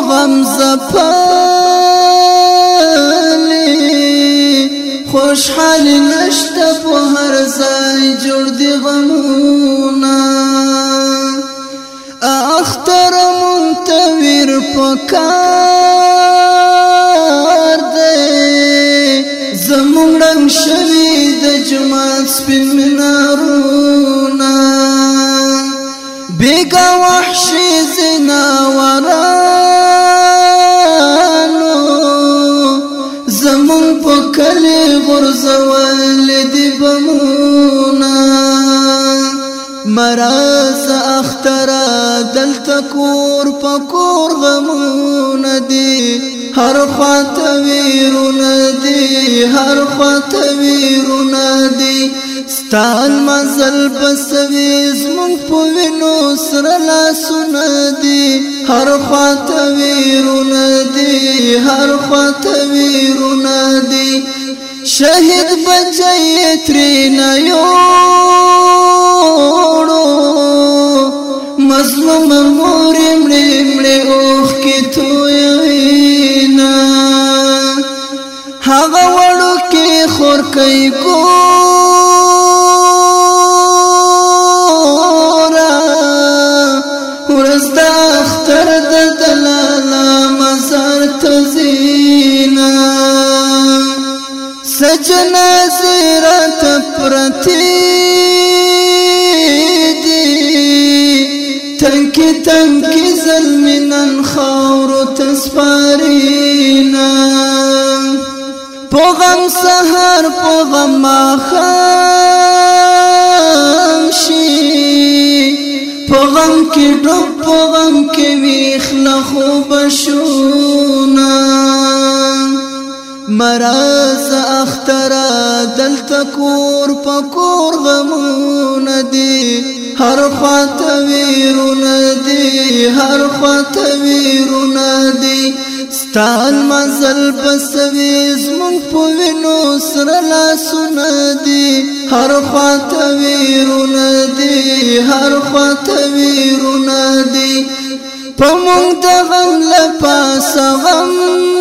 غم زپلی خوشحالی نشتا په هر ځای جوړ دی غمونا اختر منتویر پکار دی زمونږ رنګ شوي د جومات سپین منارونه بیگا وحشی زناورانو زمون پا کلی غرزوال دی بمونا مراز اخترا دلتا کور پا کور غمون دی هر خواطویرون دی هر خواطویرون دی ستال مزل بسوی زمون پوینو سرلا سندی هر خواطویرون دی هر خواطویرون دی شهید بجای ترینا یوڑو مظلوم موری مڑی مڑی اوخ کی تویوینا هاگا وڑو کی خور کئی گورا ورز دا اختر دا دلالا مزار تزینا سجنا زیرات پرتی دی تنکی تنکی ظلمنن خورو تسپارینا پوغم سهر پوغم آخام شی پوغم کی ڈوب پوغم کی ویخ لخو بشونا مراز اخترا دلتا کور پا کور غمون دی هر خواطویرون دی هر خواطویرون دی ستال مزل بسوی زمون پوینو سرلا سندی هر خواطویرون دی هر خواطویرون دی پمونگ دا غم لپاس غم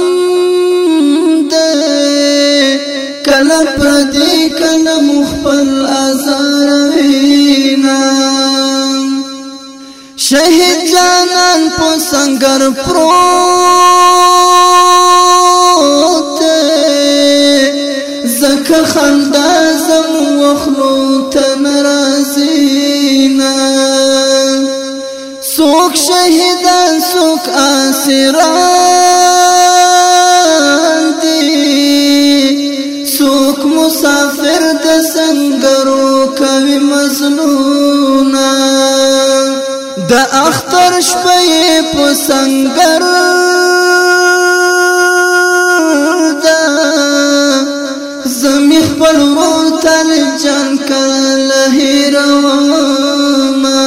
کلا پردی کلا مخبل آزاروینا شهید جانان پو سنگر پروت زک خندازم وخلو تنرازینا سوک شهیدان سوک آسیران سوک مسافر د سنگرو کوي مزنونا د اختر شپې په سنگر دا زمي خپل ورتل جان کله هیروما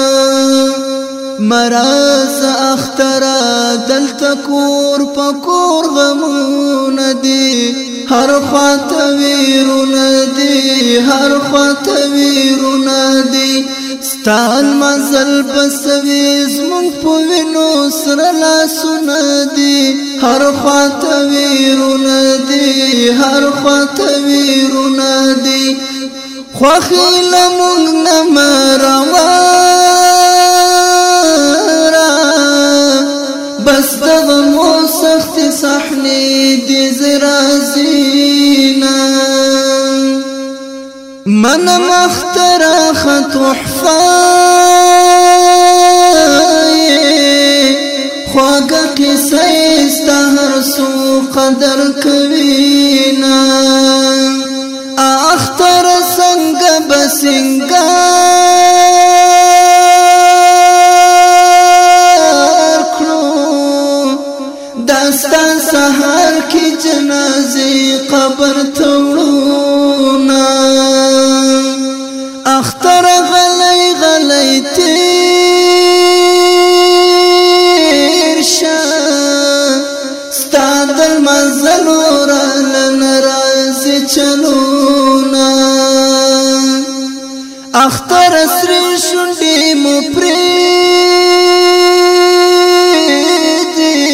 مراز اخترا دلتا کور پا کور غمون دی هر خواطویرون دی هر خواطویرون دی ستال مزل بسوی زمون پوینو سرلا سندی هر خواطویرون دی هر خواطویرون دی خوخی لمونگ نمروارا بس دغمو سخت صحنی دی زرازینا من مخترا خطحفای خواگا قصه استهر سو قدر کوینا اختر سنگ بسنگار کرو داستا سهر کی جنازی قبر توڑونا اختر غلی غلی تیر شا ستاد المنزل ورال نرازی چلونا اختر سری شنڈی مپریدی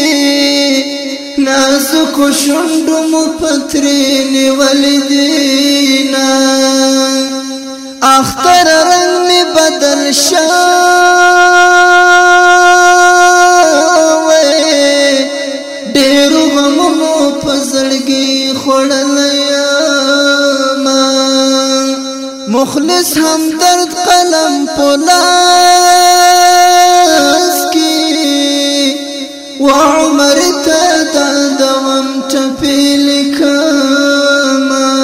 کو شونډو مو پترې نیولې دینا اختر رنگ می بدل شوی ډېرو غمونو په زړګي خوړلی یمه مخلص همدرد قلم په لاس کې وعمر ته دا دوام ټپې لیکمه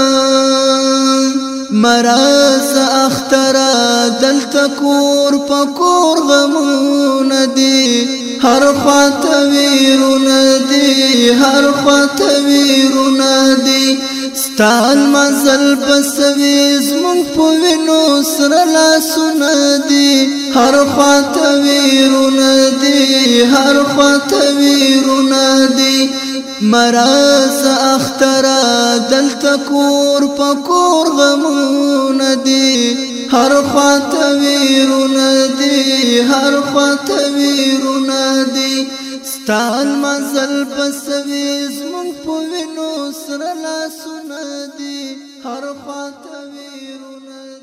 مراز اختره دلته کور په کور غمونه دي هر خواته ویرونه دي هر خواته ویرونه دي ستان مزل بسوي زمونږ په وینو سره لاسونه دي هر خواته ویرونه دي هر خواته ویرونه دي مراز اختره دلته کور په کور غمونه دي هر خواته ویرونه دي هر خواته ویرونه دي ستان مزل بسوي زمونږ په وینو سره لاسونه دي هر خواته ویرونه